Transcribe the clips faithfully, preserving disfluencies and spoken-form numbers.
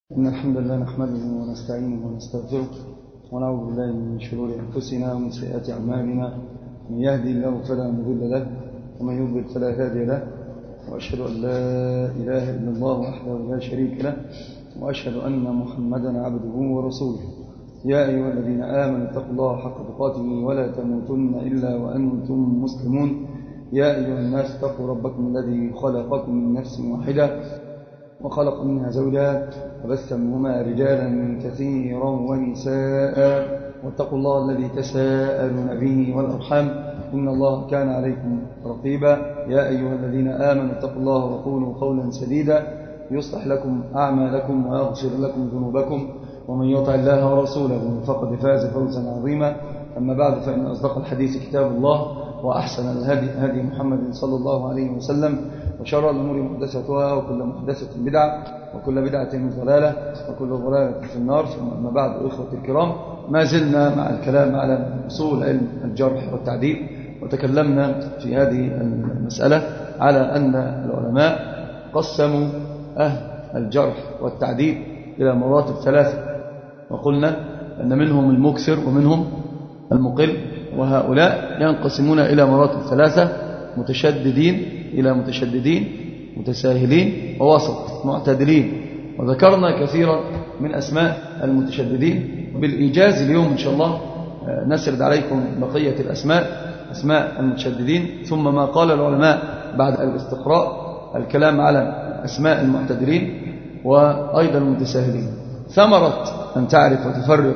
إن الحمد لله نحمده ونستعينه ونستغفره ونعوذ بالله من شرور أنفسنا ومن سيئات أعمالنا. من يهدي الله فلا مضل له ومن يضلل فلا هادي له، وأشهد أن لا إله إلا الله وحده لا شريك له، وأشهد أن محمدا عبده ورسوله. يا أيها الذين آمنوا اتقوا الله حق تقاته ولا تموتن إلا وأنتم مسلمون. يا أيها الناس اتقوا ربكم الذي خلقكم من نفس واحدة وخلق منها زوجها وبث منهما رجالا كثيرا ونساء، واتقوا الله الذي تساءلون به والأرحام إن الله كان عليكم رقيبا. يا أيها الذين آمنوا اتقوا الله وقولوا قولا سديدا يصلح لكم أعمالكم ويغفر لكم ذنوبكم، ومن يطع الله ورسوله فقد فاز فوزا عظيما. أما بعد، فإن أصدق الحديث كتاب الله، وأحسن الهدي هدي محمد صلى الله عليه وسلم، وشر الأمور محدثاتها، وكل محدثة بدعة، وكل بدعة ضلالة، وكل ضلالة في النار. أما بعد، إخوتي الكرام، ما زلنا مع الكلام على أصول علم الجرح والتعديل، وتكلمنا في هذه المسألة على أن العلماء قسموا أهل الجرح والتعديل إلى مراتب ثلاثة، وقلنا أن منهم المكثر ومنهم المقل، وهؤلاء ينقسمون إلى مراتب ثلاثة: متشددين إلى متشددين، متساهلين، ووسط معتدلين. وذكرنا كثيرا من أسماء المتشددين، بالإيجاز اليوم إن شاء الله نسرد عليكم بقية الأسماء، أسماء المتشددين، ثم ما قال العلماء بعد الاستقراء، الكلام على أسماء المعتدلين وأيضا المتساهلين. ثمرة أن تعرف وتفرق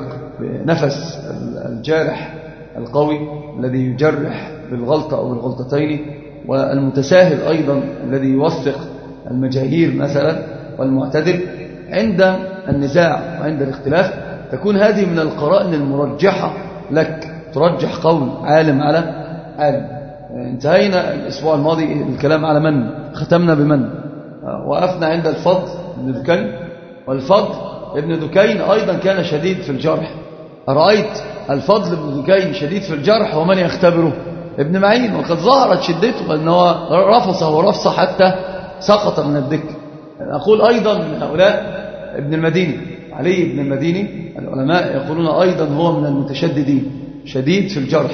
بنفس الجارح القوي الذي يجرح بالغلطة أو بالغلطتين، والمتساهل أيضا الذي يوثق المجاهير مثلا، والمعتدل، عند النزاع وعند الاختلاف تكون هذه من القرائن المرجحة لك، ترجح قول عالم على عالم. انتهينا الأسبوع الماضي الكلام على من، ختمنا بمن، وقفنا عند الفضل بن دكين. والفضل ابن دكين أيضا كان شديد في الجرح. أرأيت الفضل بن دكين شديد في الجرح ومن يختبره؟ ابن معين، وقد ظهرت شدته أنه رفصه ورفصه حتى سقط من الدكة. أقول أيضا من هؤلاء ابن المديني، علي بن المديني، العلماء يقولون أيضا هو من المتشددين، شديد في الجرح.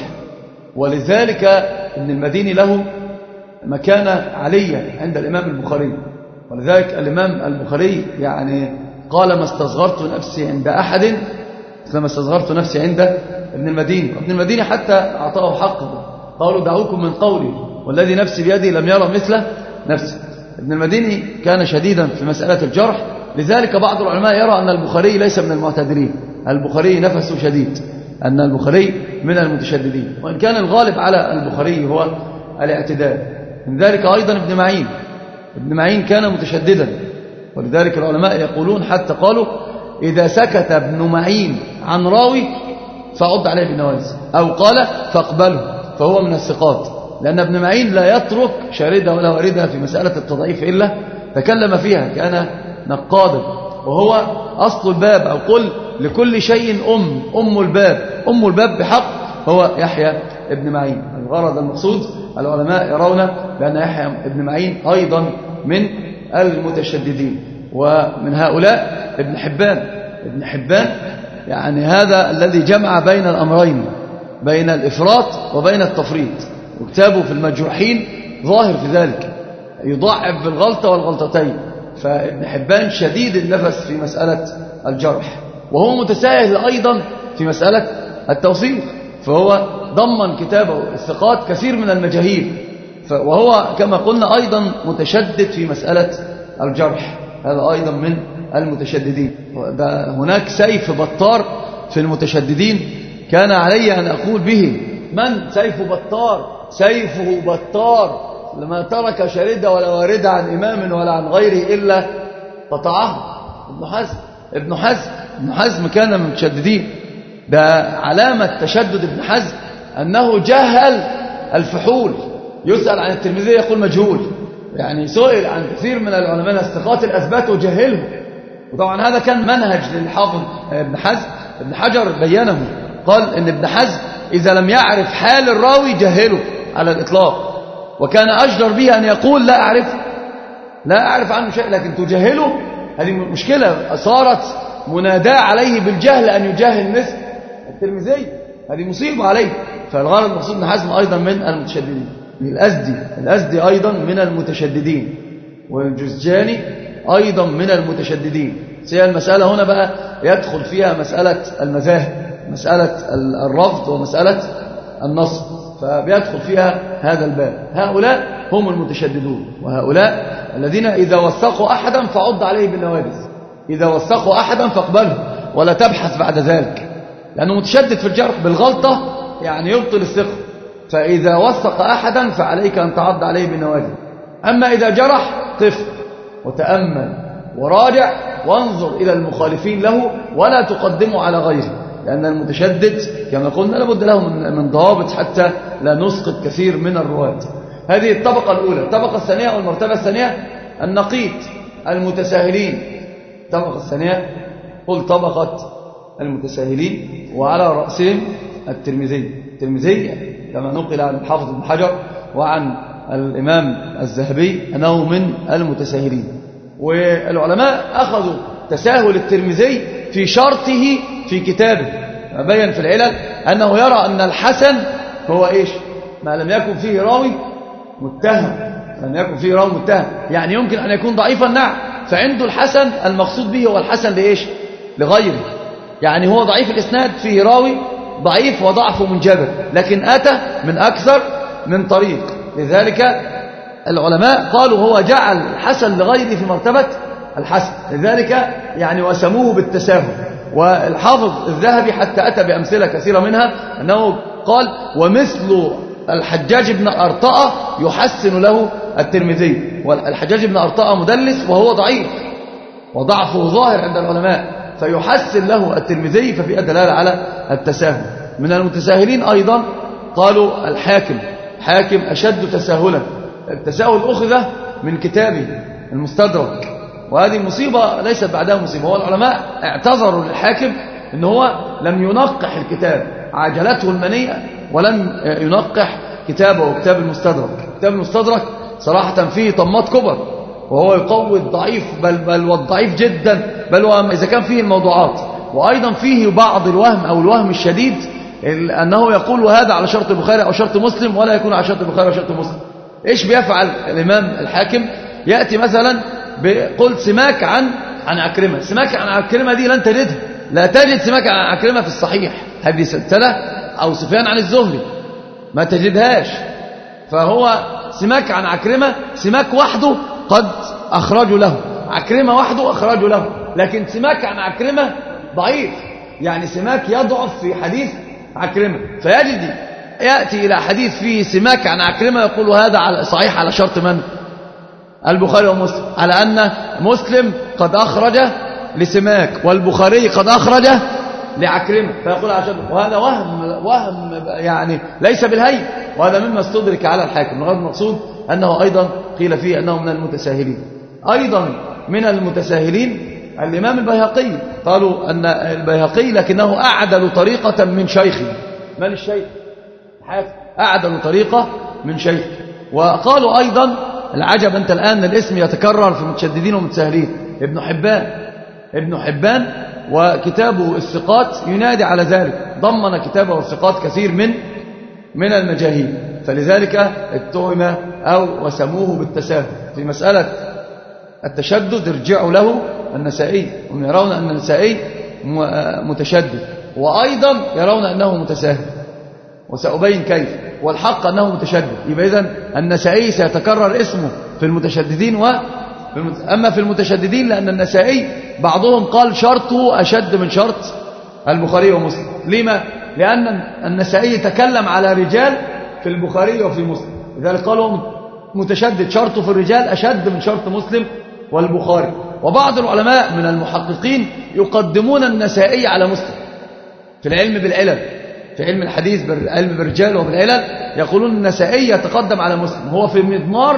ولذلك ابن المديني له مكانة علية عند الإمام البخاري. ولذلك الإمام البخاري يعني قال: ما استصغرت نفسي عند أحد كما استصغرت نفسي عند ابن المديني. ابن المديني حتى أعطاه حقه، قالوا: دعوكم من قولي والذي نفسي بيدي لم يرى مثل نفسي. ابن المديني كان شديدا في مسألة الجرح. لذلك بعض العلماء يرى أن البخاري ليس من المعتدلين، البخاري نفسه شديد، أن البخاري من المتشددين، وإن كان الغالب على البخاري هو الاعتدال. من ذلك أيضا ابن معين، ابن معين كان متشددا، ولذلك العلماء يقولون حتى قالوا: إذا سكت ابن معين عن راوي فعد عليه بالنواجذ، أو قال فاقبله، فهو من الثقات. لأن ابن معين لا يترك شاردة ولا واردة في مسألة التضعيف إلا تكلم فيها، كان نقادا، وهو أصل الباب، أو قل لكل شيء أم أم الباب أم الباب بحق هو يحيى ابن معين. الغرض المقصود، العلماء يرون بأن يحيى ابن معين أيضا من المتشددين. ومن هؤلاء ابن حبان. ابن حبان يعني هذا الذي جمع بين الأمرين، بين الإفراط وبين التفريط، وكتابه في المجروحين ظاهر في ذلك، يضعف بالغلطة والغلطتين. فابن حبان شديد النفس في مسألة الجرح، وهو متساهل أيضا في مسألة التوثيق، فهو ضمن كتابه الثقات كثير من المجاهيل، وهو كما قلنا أيضا متشدد في مسألة الجرح، هذا أيضا من المتشددين. ده هناك سيف بطار في المتشددين كان علي أن أقول به: من سيف بطار؟ سيفه بطار لما ترك شاردة ولا واردة عن إمام ولا عن غيره إلا قطعه. ابن حزم ابن حزم ابن حزم كان من المتشددين. ده علامة تشدد ابن حزم أنه جهل الفحول. يسأل عن الترمذي يقول مجهول، يعني سئل عن كثير من العلماء الثقات الأثبات وجهله. وطبعا هذا كان منهج للحافظ ابن حزم. ابن حجر بينه، قال إن ابن حزم إذا لم يعرف حال الراوي جهله على الإطلاق، وكان أجدر به أن يقول لا أعرف لا أعرف عنه شيء، لكن تجهله هذه مشكلة، صارت مناداة عليه بالجهل أن يجاهل مثل الترمذي، هذه مصيبة عليه. فالغرض المقصود ابن حزم أيضا من المتشددين. الأزدي الأزدي أيضا من المتشددين، والجزجاني أيضا من المتشددين. سيئة المسألة هنا بقى يدخل فيها مسألة المذاهب، مسألة الرفض ومسألة النصب، فبيدخل فيها هذا الباب. هؤلاء هم المتشددون، وهؤلاء الذين إذا وثقوا أحدا فعض عليه بالنواجذ، إذا وثقوا أحدا فاقبله ولا تبحث بعد ذلك، لأنه متشدد في الجرح بالغلطة يعني يبطل الثقة. فإذا وثق أحدا فعليك أن تعض عليه بالنواجذ. أما إذا جرح قف وتأمل وراجع وانظر إلى المخالفين له ولا تقدمه على غيره، لأن المتشدد كما قلنا لابد له من ضوابط حتى لا نسقط كثير من الرواة. هذه الطبقة الأولى. الطبقة الثانية أو المرتبة الثانية النقيض، المتساهلين. الطبقة الثانية قل طبقة المتساهلين، وعلى رأسهم الترمذي. الترمذي كما نقل عن الحافظ ابن حجر وعن الإمام الذهبي أنه من المتساهلين. والعلماء أخذوا تساهل الترمذي في شرطه في كتابه، بين في العلل أنه يرى أن الحسن هو إيش؟ ما لم يكن فيه راوي متهم، لم يكن فيه راوي متهم، يعني يمكن أن يكون ضعيفا نعم، فعنده الحسن المقصود به هو الحسن لإيش؟ لغيره. يعني هو ضعيف الإسناد، فيه راوي ضعيف وضعفه منجبر، لكن أتى من أكثر من طريق. لذلك العلماء قالوا هو جعل الحسن لغيره في مرتبة الحسن، لذلك يعني وسموه بالتساهل. والحافظ الذهبي حتى أتى بأمثلة كثيرة منها، أنه قال ومثل الحجاج بن أرطاء يحسن له الترمذي، والحجاج بن أرطاء مدلس وهو ضعيف وضعفه ظاهر عند العلماء، فيحسن له الترمذي، ففي دلالة على التساهل. من المتساهلين أيضا قالوا الحاكم، حاكم أشد تساهلا. التساهل أخذ من كتابه المستدرك، وهذه مصيبة ليست بعدها مصيبة. هو العلماء اعتذروا للحاكم إن هو لم ينقح الكتاب، عجلته المنية ولم ينقح كتابه وكتاب المستدرك. كتاب المستدرك صراحة فيه طمات كبر، وهو يقوي الضعيف بل, بل والضعيف جدا، بل إذا كان فيه الموضوعات، وأيضا فيه بعض الوهم أو الوهم الشديد أنه يقول هذا على شرط البخاري أو شرط مسلم ولا يكون على شرط البخاري أو شرط مسلم. إيش بيفعل الإمام الحاكم؟ يأتي مثلا بقول سماك عن عن عكرمة. سماك عن عكرمة دي لن تجدها، لا تجد سماك عن عكرمة في الصحيح. هذه سلسلة أو سفيان عن الزهري ما تجدهاش. فهو سماك عن عكرمة، سماك وحده قد أخرجوا له، عكرمة وحده أخرجوا له، لكن سماك عن عكرمة ضعيف، يعني سماك يضعف في حديث عكرمة. فيجد يأتي إلى حديث فيه سماك عن عكرمة يقول هذا على صحيح على شرط من؟ البخاري ومسلم، على أن مسلم قد أخرج لسماك والبخاري قد أخرج لعكرمة، فيقول على شرط. وهذا وهم وهم يعني ليس بالهين، وهذا مما استدرك على الحاكم. الغرض المقصود أنه أيضا قيل فيه أنه من المتساهلين. أيضا من المتساهلين الإمام البيهقي، قالوا أن البيهقي لكنه أعدل طريقة من شيخه. من الشيخ؟ الحاكم أعدل طريقة من شيخه. وقالوا أيضا العجب أنت الآن الاسم يتكرر في المتشددين والمتساهلين، ابن حبان. ابن حبان وكتابه الثقات ينادي على ذلك، ضمن كتابه الثقات كثير من من المجاهيل، فلذلك اتهم أو وسموه بالتساهل. في مسألة التشدد ارجعوا له النسائي، هم يرون أن النسائي متشدد، وأيضا يرون أنه متساهل، وسأبين كيف. والحق أنه متشدد، يبقى إذن النسائي سيتكرر اسمه في المتشددين و أما في المتشددين لأن النسائي بعضهم قال شرطه أشد من شرط البخاري ومسلم. لما؟ لأن النسائي تكلم على رجال في البخاري وفي مسلم، لذلك قالوا متشدد شرطه في الرجال أشد من شرط مسلم والبخاري. وبعض العلماء من المحققين يقدمون النسائي على مسلم في العلم بالعلل، في علم الحديث بالعلم بالرجال وبالعلل، يقولون النسائي يتقدم على مسلم، هو في مضمار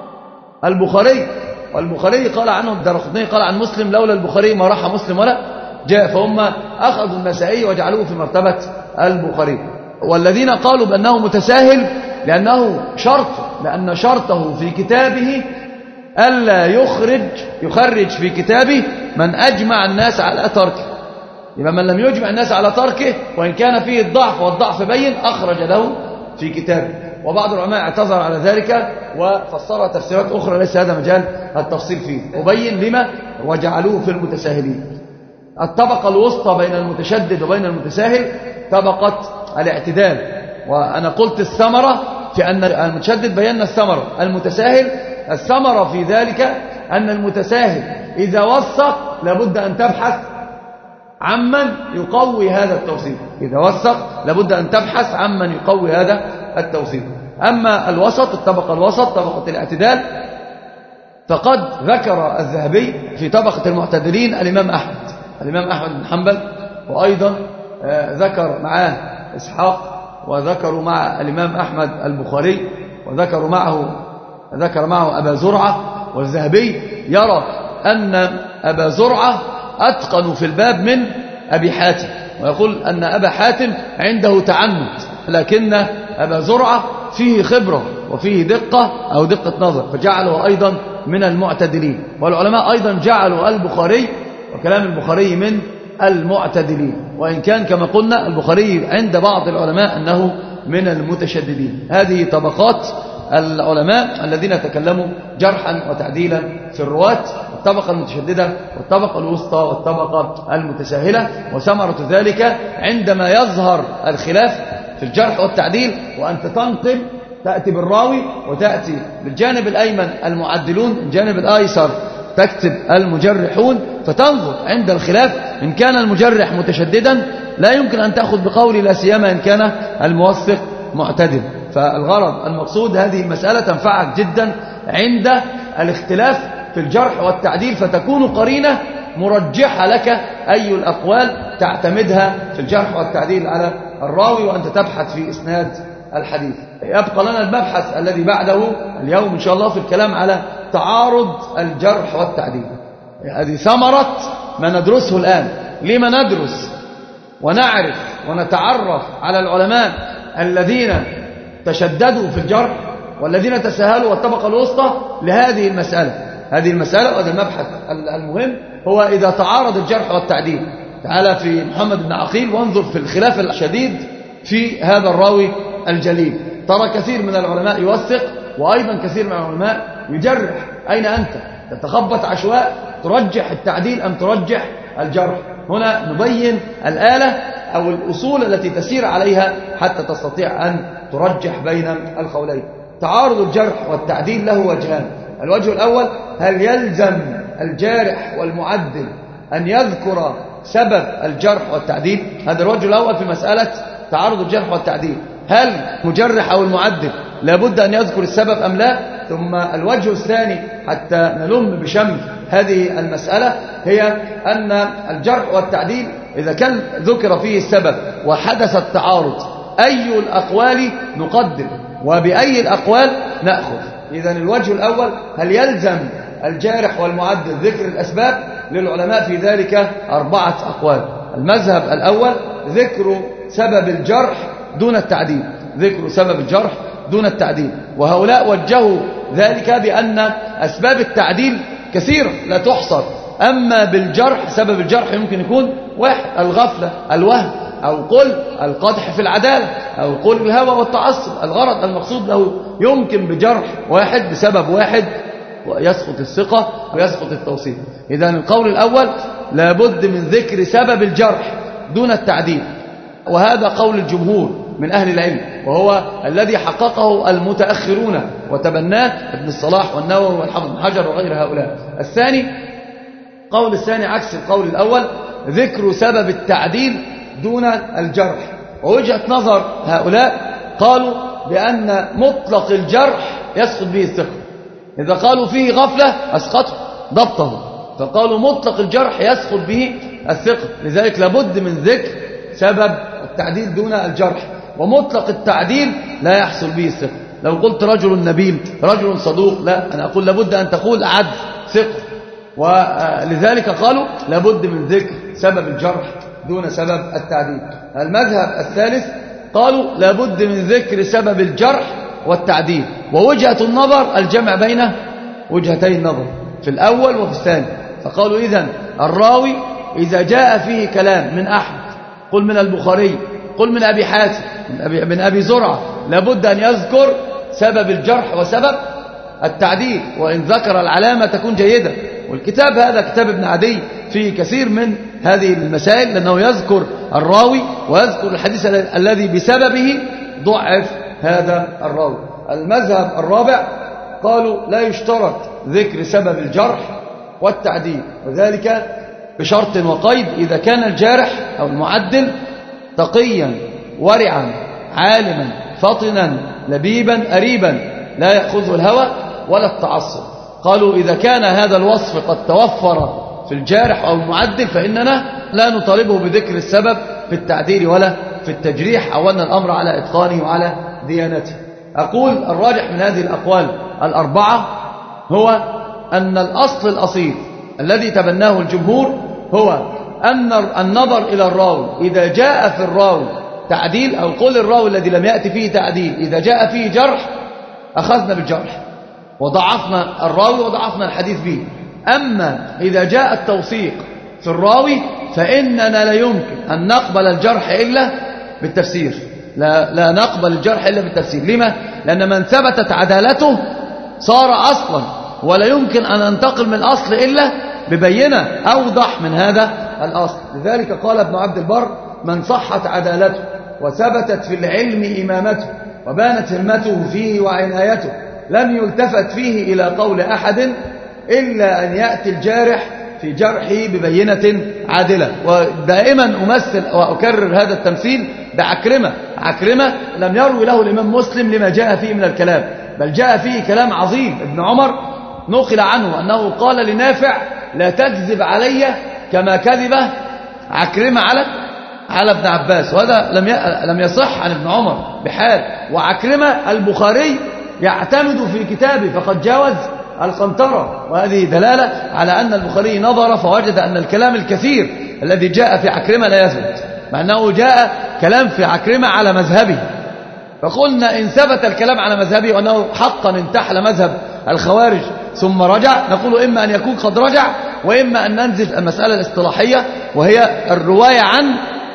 البخاري، والبخاري قال عنه الدارقطني قال عن مسلم لولا البخاري ما راح مسلم ولا جاء، فهم أخذوا النسائي وجعلوه في مرتبة البخاري. والذين قالوا بأنه متساهل لأنه شرط، لأن شرطه في كتابه ألا يخرج يخرج في كتابه من أجمع الناس على تركه. يبقى من لم يجمع الناس على تركه وإن كان فيه الضعف والضعف بين أخرج له في كتابه. وبعض العلماء اعتذر على ذلك وفسر تفسيرات أخرى ليس هذا مجال التفصيل فيه. أبين لما وجعلوه في المتساهلين. الطبقة الوسطى بين المتشدد وبين المتساهل طبقة الاعتدال. وأنا قلت الثمرة في أن المتشدد بينا الثمرة، المتساهل الثمرة في ذلك أن المتساهل إذا وثق لابد أن تبحث عمن يقوي هذا التوثيق. إذا وثق لابد أن تبحث عمن يقوي هذا التوثيق. أما الوسط الطبقة الوسط طبقة الاعتدال فقد ذكر الذهبي في طبقة المعتدلين الإمام أحمد الإمام أحمد بن حنبل، وأيضا ذكر معاه إسحاق، وذكروا مع الإمام أحمد البخاري، وذكروا معه ذكر معه أبا زرعة. والذهبي يرى أن أبا زرعة أتقن في الباب من أبي حاتم، ويقول أن أبا حاتم عنده تعنت، لكن أبا زرعة فيه خبرة وفيه دقة أو دقة نظر، فجعله أيضا من المعتدلين. والعلماء أيضا جعلوا البخاري وكلام البخاري من المعتدلين، وإن كان كما قلنا البخاري عند بعض العلماء أنه من المتشددين. هذه طبقات العلماء الذين تكلموا جرحا وتعديلا في الرواة: الطبقة المتشددة والطبقة الوسطى والطبقة المتساهلة. وثمرة ذلك عندما يظهر الخلاف في الجرح والتعديل وأنت تنقل تأتي بالراوي وتأتي بالجانب الأيمن المعدلون، الجانب الأيسر تكتب المجرحون، فتنظر عند الخلاف إن كان المجرح متشددا لا يمكن أن تأخذ بقولي، لا سيما إن كان الموثق معتدل. فالغرض المقصود هذه المسألة تنفعك جدا عند الاختلاف في الجرح والتعديل، فتكون قرينة مرجحة لك أي الأقوال تعتمدها في الجرح والتعديل على الراوي وأنت تبحث في إسناد الحديث. يبقى لنا المبحث الذي بعده اليوم إن شاء الله في الكلام على تعارض الجرح والتعديل. هذه ثمرة ما ندرسه الآن. لما ندرس ونعرف ونتعرف على العلماء الذين تشددوا في الجرح والذين تساهلوا والطبقة الوسطى لهذه المسألة. هذه المسألة وهذا المبحث المهم هو إذا تعارض الجرح والتعديل. تعالى في محمد بن عقيل وانظر في الخلاف الشديد في هذا الراوي الجليل. ترى كثير من العلماء يوثق وأيضا كثير من العلماء يجرح. أين أنت؟ تتخبط عشواء، ترجح التعديل أم ترجح الجرح؟ هنا نبين الآلة أو الأصول التي تسير عليها حتى تستطيع أن ترجح بين القولين. تعارض الجرح والتعديل له وجهان. الوجه الأول: هل يلزم الجارح والمعدل أن يذكر سبب الجرح والتعديل؟ هذا الوجه الأول في مسألة تعارض الجرح والتعديل. هل المجرح أو المعدل لابد أن يذكر السبب أم لا؟ ثم الوجه الثاني حتى نلم بشمل هذه المسألة هي أن الجرح والتعديل إذا كان ذكر فيه السبب وحدث التعارض أي الأقوال نقدم وبأي الأقوال نأخذ. إذن الوجه الأول: هل يلزم الجارح والمعدل ذكر الأسباب؟ للعلماء في ذلك أربعة أقوال. المذهب الأول: ذكر سبب الجرح دون التعديل، ذكر سبب الجرح دون التعديل. وهؤلاء وجهوا ذلك بأن أسباب التعديل كثيرة لا تحصر، أما بالجرح سبب الجرح يمكن يكون واحد: الغفلة، الوهم، أو قل القدح في العدالة، أو قل الهوى والتعصب. الغرض المقصود له يمكن بجرح واحد بسبب واحد ويسقط الثقة ويسقط التوثيق. إذن القول الأول: لابد من ذكر سبب الجرح دون التعديل، وهذا قول الجمهور من أهل العلم، وهو الذي حققه المتأخرون وتبناه ابن الصلاح والنووي والحافظ بن حجر وغير هؤلاء. الثاني قول الثاني عكس القول الأول: ذكر سبب التعديل دون الجرح. ووجهة نظر هؤلاء قالوا بأن مطلق الجرح يسقط به الثقة. إذا قالوا فيه غفلة أسقطه ضبطه، فقالوا مطلق الجرح يسقط به الثقة، لذلك لابد من ذكر سبب التعديل دون الجرح. ومطلق التعديل لا يحصل به الثقة. لو قلت رجل نبيل رجل صدوق، لا، أنا أقول لابد أن تقول عدل ثقة. ولذلك قالوا لابد من ذكر سبب الجرح دون سبب التعديل. المذهب الثالث قالوا لابد من ذكر سبب الجرح والتعديل، ووجهة النظر الجمع بين وجهتي النظر في الأول وفي الثاني. فقالوا إذن الراوي إذا جاء فيه كلام من أحد، قل من البخاري، قل من أبي حاتم، من أبي, من أبي زرعة، لابد أن يذكر سبب الجرح وسبب التعديل، وإن ذكر العلامة تكون جيدة. والكتاب هذا كتاب ابن عدي فيه كثير من هذه المسائل، لأنه يذكر الراوي ويذكر الحديث الذي بسببه ضعف هذا الراوي. المذهب الرابع قالوا لا يشترط ذكر سبب الجرح والتعديل، وذلك بشرط وقيد: إذا كان الجارح أو المعدل تقيا ورعا عالما فطنا لبيبا أريبا لا يأخذه الهوى ولا التعصب. قالوا إذا كان هذا الوصف قد توفر في الجارح أو المعدل فإننا لا نطالبه بذكر السبب في التعديل ولا في التجريح، أو أن الأمر على إتقانه وعلى ديانته. أقول الراجح من هذه الأقوال الأربعة هو أن الأصل الأصيل الذي تبناه الجمهور هو أن النظر إلى الراوي إذا جاء في الراوي تعديل، أو قول الراوي الذي لم يأتي فيه تعديل إذا جاء فيه جرح أخذنا بالجرح وضعفنا الراوي وضعفنا الحديث به. أما إذا جاء التوثيق في الراوي فإننا لا يمكن أن نقبل الجرح إلا بالتفسير، لا, لا نقبل الجرح إلا بالتفسير. لما؟ لأن من ثبتت عدالته صار أصلا، ولا يمكن أن ننتقل من الأصل إلا ببينة أوضح من هذا الأصل. لذلك قال ابن عبد البر: من صحت عدالته وثبتت في العلم إمامته وبانت همته فيه وعنايته لم يلتفت فيه إلى قول أحد إلا أن يأتي الجارح في جرحه ببينة عادلة. ودائما أمثل وأكرر هذا التمثيل بعكرمة. عكرمة لم يروي له الإمام مسلم لما جاء فيه من الكلام، بل جاء فيه كلام عظيم. ابن عمر نقل عنه أنه قال لنافع: لا تكذب علي كما كذب عكرمة على على ابن عباس. وهذا لم لم يصح عن ابن عمر بحال. وعكرمة البخاري يعتمد في كتابه فقد جاوز القنطرة، وهذه دلالة على أن البخاري نظر فوجد أن الكلام الكثير الذي جاء في عكرمة لا يثبت، مع أنه جاء كلام في عكرمة على مذهبه. فقلنا إن ثبت الكلام على مذهبه وأنه حقا انتحل مذهب الخوارج ثم رجع، نقول إما أن يكون قد رجع، وإما أن ننزل المسألة الاصطلاحية وهي الرواية عن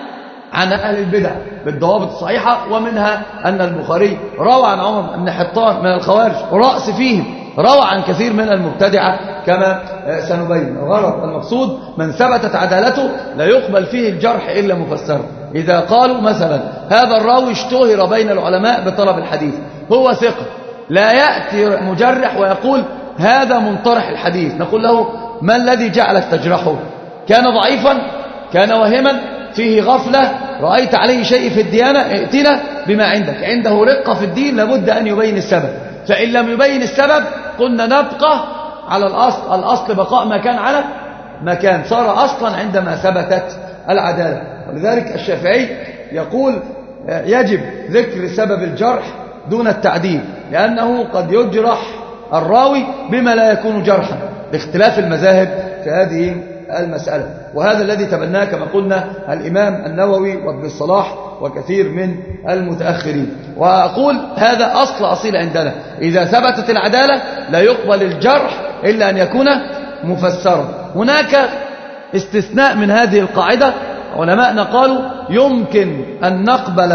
عن أهل البدع بالضوابط الصحيحة. ومنها أن البخاري روى عن عمر بن حطان من الخوارج ورأس فيهم، روى عن كثير من المبتدعة كما سنبين. الغرض المقصود من ثبتت عدالته لا يقبل فيه الجرح إلا مفسرا. إذا قالوا مثلا هذا الراوي اشتهر بين العلماء بطلب الحديث، هو ثقة، لا يأتي مجرح ويقول هذا منطرح الحديث، نقول له: ما الذي جعلك تجرحه؟ كان ضعيفا؟ كان وهما؟ فيه غفلة؟ رأيت عليه شيء في الديانة؟ ائتنا بما عندك. عنده رقة في الدين لابد أن يبين السبب، فإن لم يبين السبب قلنا نبقى على الأصل. الأصل بقاء ما كان على ما كان، صار أصلا عندما ثبتت العدالة. ولذلك الشافعي يقول يجب ذكر سبب الجرح دون التعديل، لأنه قد يجرح الراوي بما لا يكون جرحا، باختلاف المذاهب في هذه المسألة. وهذا الذي تبناه كما قلنا الإمام النووي وابن الصلاح وكثير من المتأخرين. وأقول هذا أصل أصيل عندنا: إذا ثبتت العدالة لا يقبل الجرح إلا أن يكون مفسرا. هناك استثناء من هذه القاعدة، علماءنا قالوا يمكن أن نقبل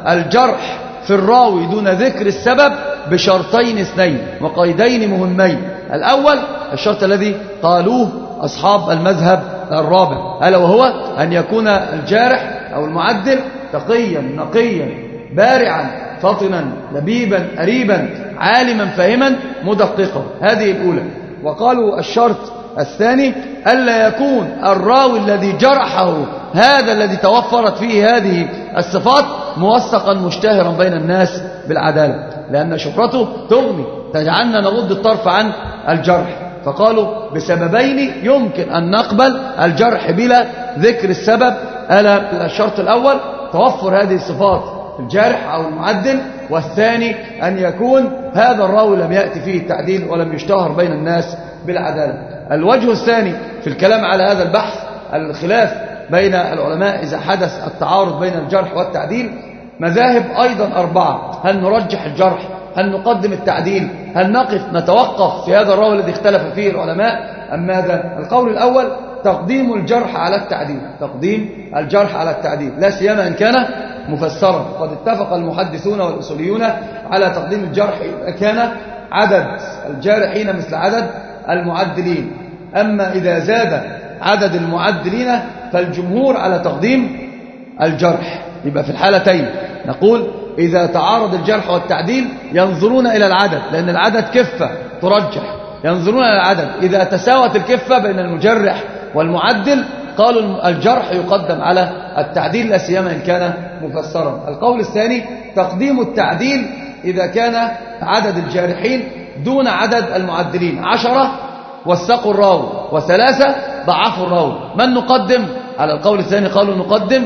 الجرح في الراوي دون ذكر السبب بشرطين اثنين وقيدين مهمين. الأول الشرط الذي قالوه أصحاب المذهب الرابع، ألا وهو أن يكون الجارح أو المعدل تقيا نقيا بارعا فطنا لبيبا أريبا عالما فاهما مدققا. هذه الأولى. وقالوا الشرط الثاني ألا يكون الراوي الذي جرحه هذا الذي توفرت فيه هذه الصفات موثقا مشتهرا بين الناس بالعدالة، لأن شهرته تغني تجعلنا نغض الطرف عن الجرح. فقالوا بسببين يمكن أن نقبل الجرح بلا ذكر السبب. ألا الشرط الأول توفر هذه الصفات في الجارح أو المعدل، والثاني أن يكون هذا الراوي لم يأتي فيه التعديل ولم يشتهر بين الناس بالعدالة. الوجه الثاني في الكلام على هذا البحث الخلاف بين العلماء إذا حدث التعارض بين الجرح والتعديل. مذاهب أيضا أربعة: هل نرجح الجرح هل نقدم التعديل؟ هل نقف نتوقف في هذا الراوي الذي اختلف فيه العلماء أم ماذا؟ القول الأول تقديم الجرح على التعديل، تقديم الجرح على التعديل لا سيما إن كان مفسرا. قد اتفق المحدثون والأصوليون على تقديم الجرح إذا كان عدد الجارحين مثل عدد المعدلين. أما إذا زاد عدد المعدلين فالجمهور على تقديم الجرح. يبقى في الحالتين نقول إذا تعارض الجرح والتعديل ينظرون إلى العدد، لأن العدد كفة ترجح، ينظرون إلى العدد. إذا تساوت الكفة بين المجرح والمعدل قالوا الجرح يقدم على التعديل لا سيما إن كان مفسرا. القول الثاني تقديم التعديل إذا كان عدد الجارحين دون عدد المعدلين، عشرة وثقوا الراوي وثلاثة ضعفوا الراوي. من نقدم؟ على القول الثاني قالوا نقدم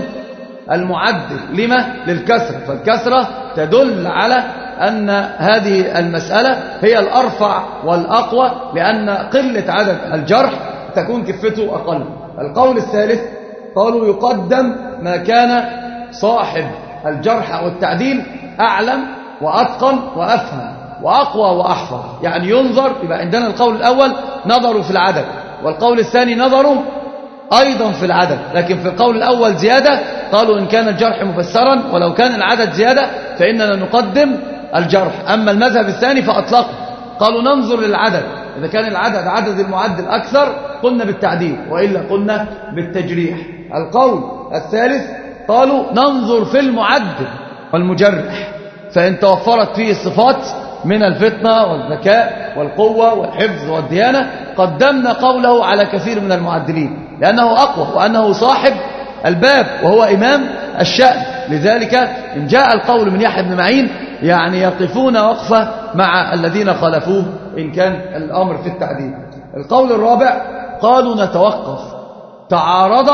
المعدل. لما؟ للكسرة، فالكسرة تدل على أن هذه المسألة هي الأرفع والأقوى، لأن قلة عدد الجرح تكون كفته أقل. القول الثالث قالوا يقدم ما كان صاحب الجرح والتعديل أعلم وأتقن وأفهم وأقوى وأحفظ، يعني ينظر. يبقى عندنا القول الأول نظروا في العدد، والقول الثاني نظروا أيضا في العدد، لكن في القول الأول زيادة. قالوا إن كان الجرح مفسرا ولو كان العدد زيادة فإننا نقدم الجرح. أما المذهب الثاني فأطلقوا، قالوا ننظر للعدد، إذا كان العدد عدد المعدل أكثر قلنا بالتعديل وإلا قلنا بالتجريح. القول الثالث قالوا ننظر في المعدل والمجرح، فإن توفرت فيه الصفات من الفتنة والذكاء والقوة والحفظ والديانة قدمنا قوله على كثير من المعدلين، لأنه أقوى وأنه صاحب الباب وهو إمام الشأن. لذلك إن جاء القول من يحيى بن معين يعني يقفون وقفة مع الذين خالفوه إن كان الأمر في التعديل. القول الرابع قالوا نتوقف، تعارض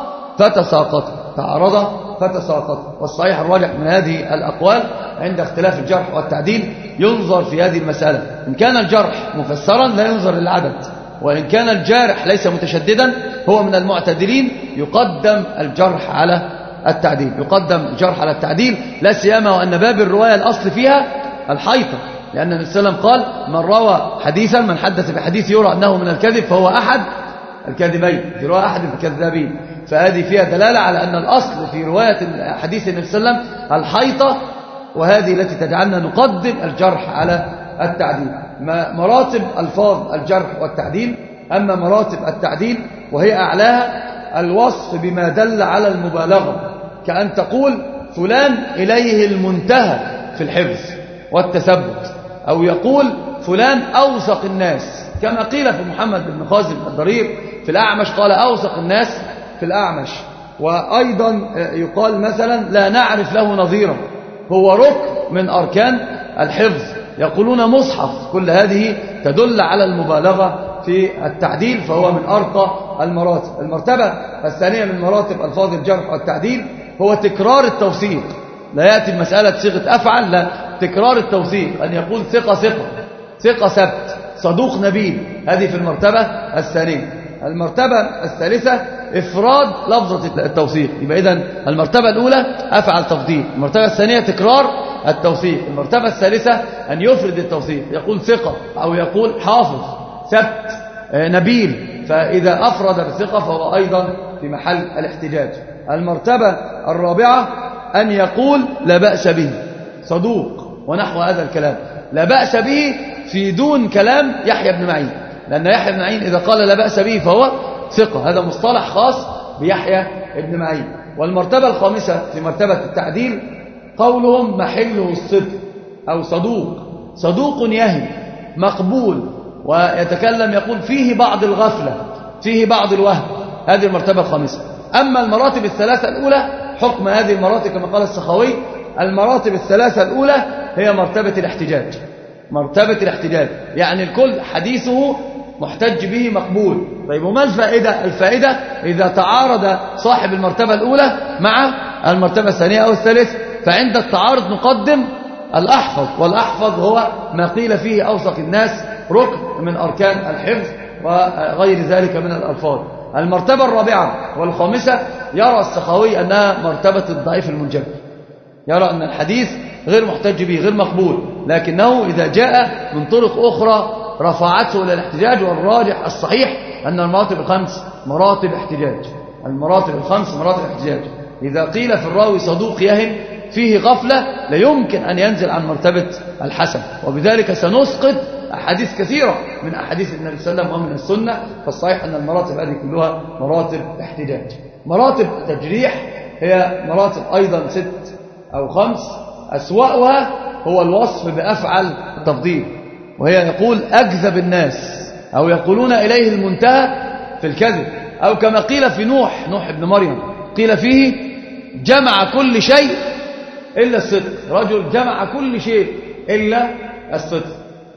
فتساقط، تعارض فتساقط. والصحيح الراجح من هذه الأقوال عند اختلاف الجرح والتعديل ينظر في هذه المسألة. إن كان الجرح مفسرا لا ينظر للعدد، وإن كان الجارح ليس متشددا هو من المعتدلين يقدم الجرح على التعديل، يقدم الجرح على التعديل لا سيما وأن باب الرواية الأصل فيها الحيطة، لأن النبي صلى الله عليه وسلم قال من روى حديثا من حدث بحديث يرى أنه من الكذب فهو أحد الكاذبين، في رواية أحد الكذابين. فهذه فيها دلالة على أن الأصل في رواية حديث النبي صلى الله عليه وسلم الحيطة، وهذه التي تجعلنا نقدم الجرح على التعديل. مراتب ألفاظ الجرح والتعديل. أما مراتب التعديل وهي أعلاها الوصف بما دل على المبالغة، كأن تقول فلان إليه المنتهى في الحفظ والتثبت، أو يقول فلان أوثق الناس، كما قيل في محمد بن خازم الضرير في الأعمش قال أوثق الناس في الأعمش. وأيضا يقال مثلا لا نعرف له نظيرا، هو ركن من أركان الحفظ. يقولون مصحف، كل هذه تدل على المبالغة في التعديل، فهو من أرقى المراتب. المرتبة الثانية من مراتب ألفاظ الجرح والتعديل هو تكرار التوثيق. لا يأتي بمسألة صيغة أفعل، لا، تكرار التوثيق، أن يقول ثقة ثقة، ثقة سبت، صدوق نبيل، هذه في المرتبة الثانية. المرتبة الثالثة إفراد لفظة التوثيق. يبقى إذن المرتبة الأولى أفعل تفضيل، المرتبة الثانية تكرار التوثيق، المرتبة الثالثة أن يفرد التوثيق، يقول ثقة أو يقول حافظ ثبت نبيل، فإذا أفرد بالثقة فهو أيضا في محل الاحتجاج. المرتبة الرابعة أن يقول لا بأس به، صدوق ونحو هذا الكلام، لا بأس به في دون كلام يحيى بن معين، لأن يحيى بن معين إذا قال لا بأس به فهو ثقة، هذا مصطلح خاص بيحيى بن معين. والمرتبة الخامسة في مرتبة التعديل قولهم محله الصدق أو صدوق، صدوق يهم مقبول، ويتكلم يقول فيه بعض الغفلة، فيه بعض الوهم، هذه المرتبة الخامسة. أما المراتب الثلاثة الأولى حكم هذه المراتب كما قال السخاوي، المراتب الثلاثة الأولى هي مرتبة الاحتجاج، مرتبة الاحتجاج يعني الكل حديثه محتج به مقبول. طيب وما الفائدة؟ الفائدة إذا تعارض صاحب المرتبة الأولى مع المرتبة الثانية أو الثالثة، فعند التعارض نقدم الأحفظ، والأحفظ هو ما قيل فيه أوثق الناس، ركن من أركان الحفظ وغير ذلك من الألفاظ. المرتبة الرابعة والخامسة يرى السخاوي أنها مرتبة الضعيف المنجبر، يرى أن الحديث غير محتج به، غير مقبول، لكنه إذا جاء من طرق أخرى رفعته إلى الاحتجاج. والراجح الصحيح أن المراتب الخمس مراتب احتجاج. المراتب الخمس مراتب احتجاج. إذا قيل في الراوي صدوق يهم فيه غفلة لا يمكن أن ينزل عن مرتبة الحسن، وبذلك سنسقط أحاديث كثيرة من أحاديث النبي صلى الله عليه وسلم ومن السنة. فالصحيح أن المراتب هذه كلها مراتب احتجاج. مراتب تجريح هي مراتب أيضا ست أو خمس، أسوأها هو الوصف بأفعل التفضيل، وهي يقول أكذب الناس، أو يقولون إليه المنتهى في الكذب، أو كما قيل في نوح نوح ابن مريم قيل فيه جمع كل شيء إلا الصدق. رجل جمع كل شيء إلا الصدق.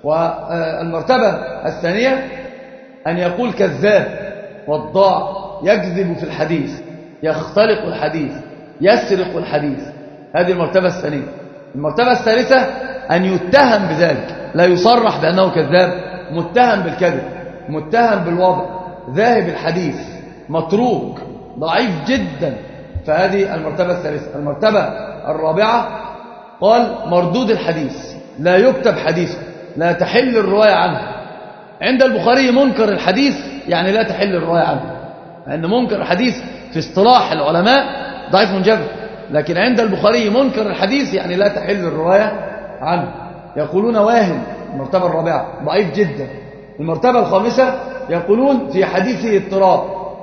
والمرتبة الثانية أن يقول كذاب وضاع، يكذب في الحديث، يختلق الحديث، يسرق الحديث. هذه المرتبة الثانية. المرتبة الثالثة أن يتهم بذلك، لا يصرح بأنه كذاب، متهم بالكذب، متهم بالوضع، ذاهب الحديث، متروك، ضعيف جدا. فهذه المرتبة الثالثة. المرتبة الرابعة قال مردود الحديث، لا يكتب حديثه، لا تحل الرواية عنه. عند البخاري منكر الحديث يعني لا تحل الرواية عنه، لأن منكر الحديث في اصطلاح العلماء ضعيف منجبر، لكن عند البخاري منكر الحديث يعني لا تحل الرواية عنه. يقولون واهم، المرتبة الرابعة ضعيف جدا. المرتبة الخامسة يقولون في حديثه اضطراب،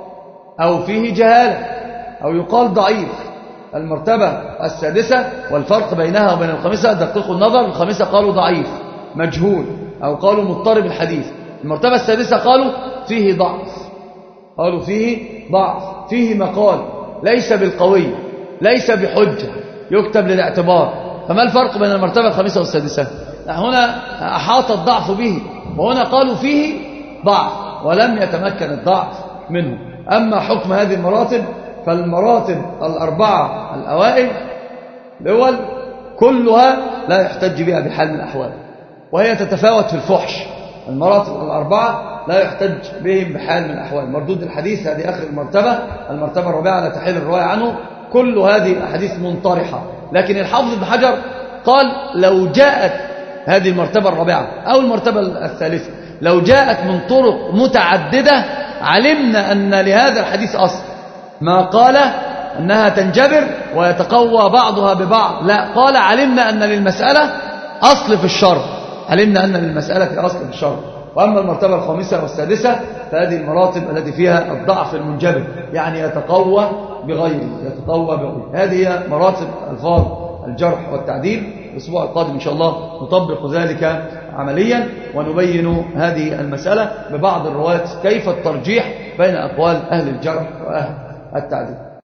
أو فيه جهالة، أو يقال ضعيف. المرتبة السادسة والفرق بينها وبين الخامسة دققوا النظر، الخامسة قالوا ضعيف مجهول، أو قالوا مضطرب الحديث. المرتبة السادسة قالوا فيه ضعف، قالوا فيه ضعف، فيه مقال، ليس بالقوي، ليس بحجة، يكتب للاعتبار. فما الفرق بين المرتبة الخامسة والسادسة؟ هنا أحاط الضعف به، وهنا قالوا فيه ضعف ولم يتمكن الضعف منه. أما حكم هذه المراتب فالمراتب الأربعة الأوائل الأول كلها لا يحتج بها بحال من الأحوال، وهي تتفاوت في الفحش. المراتب الأربعة لا يحتج بهم بحال من الأحوال. مردود الحديث هذه آخر المرتبة. المرتبة الرابعة لا تحل الرواية عنه. كل هذه الأحاديث منطرحة. لكن الحافظ ابن حجر قال لو جاءت هذه المرتبة الرابعة أو المرتبة الثالثة لو جاءت من طرق متعددة علمنا أن لهذا الحديث أصل. ما قال أنها تنجبر ويتقوى بعضها ببعض، لا، قال علمنا أن للمسألة أصل في الشرع، علمنا أن للمسألة أصل في الشرع. وأما المرتبة الخامسة والسادسة فهذه المراتب التي فيها الضعف المنجبر، يعني يتقوى بغيره، يتقوى بغيره. هذه هي مراتب ألفاظ الجرح والتعديل. الأسبوع القادم إن شاء الله نطبق ذلك عمليا ونبين هذه المسألة ببعض الروايات كيف الترجيح بين أقوال أهل الجرح وأهل التعديل.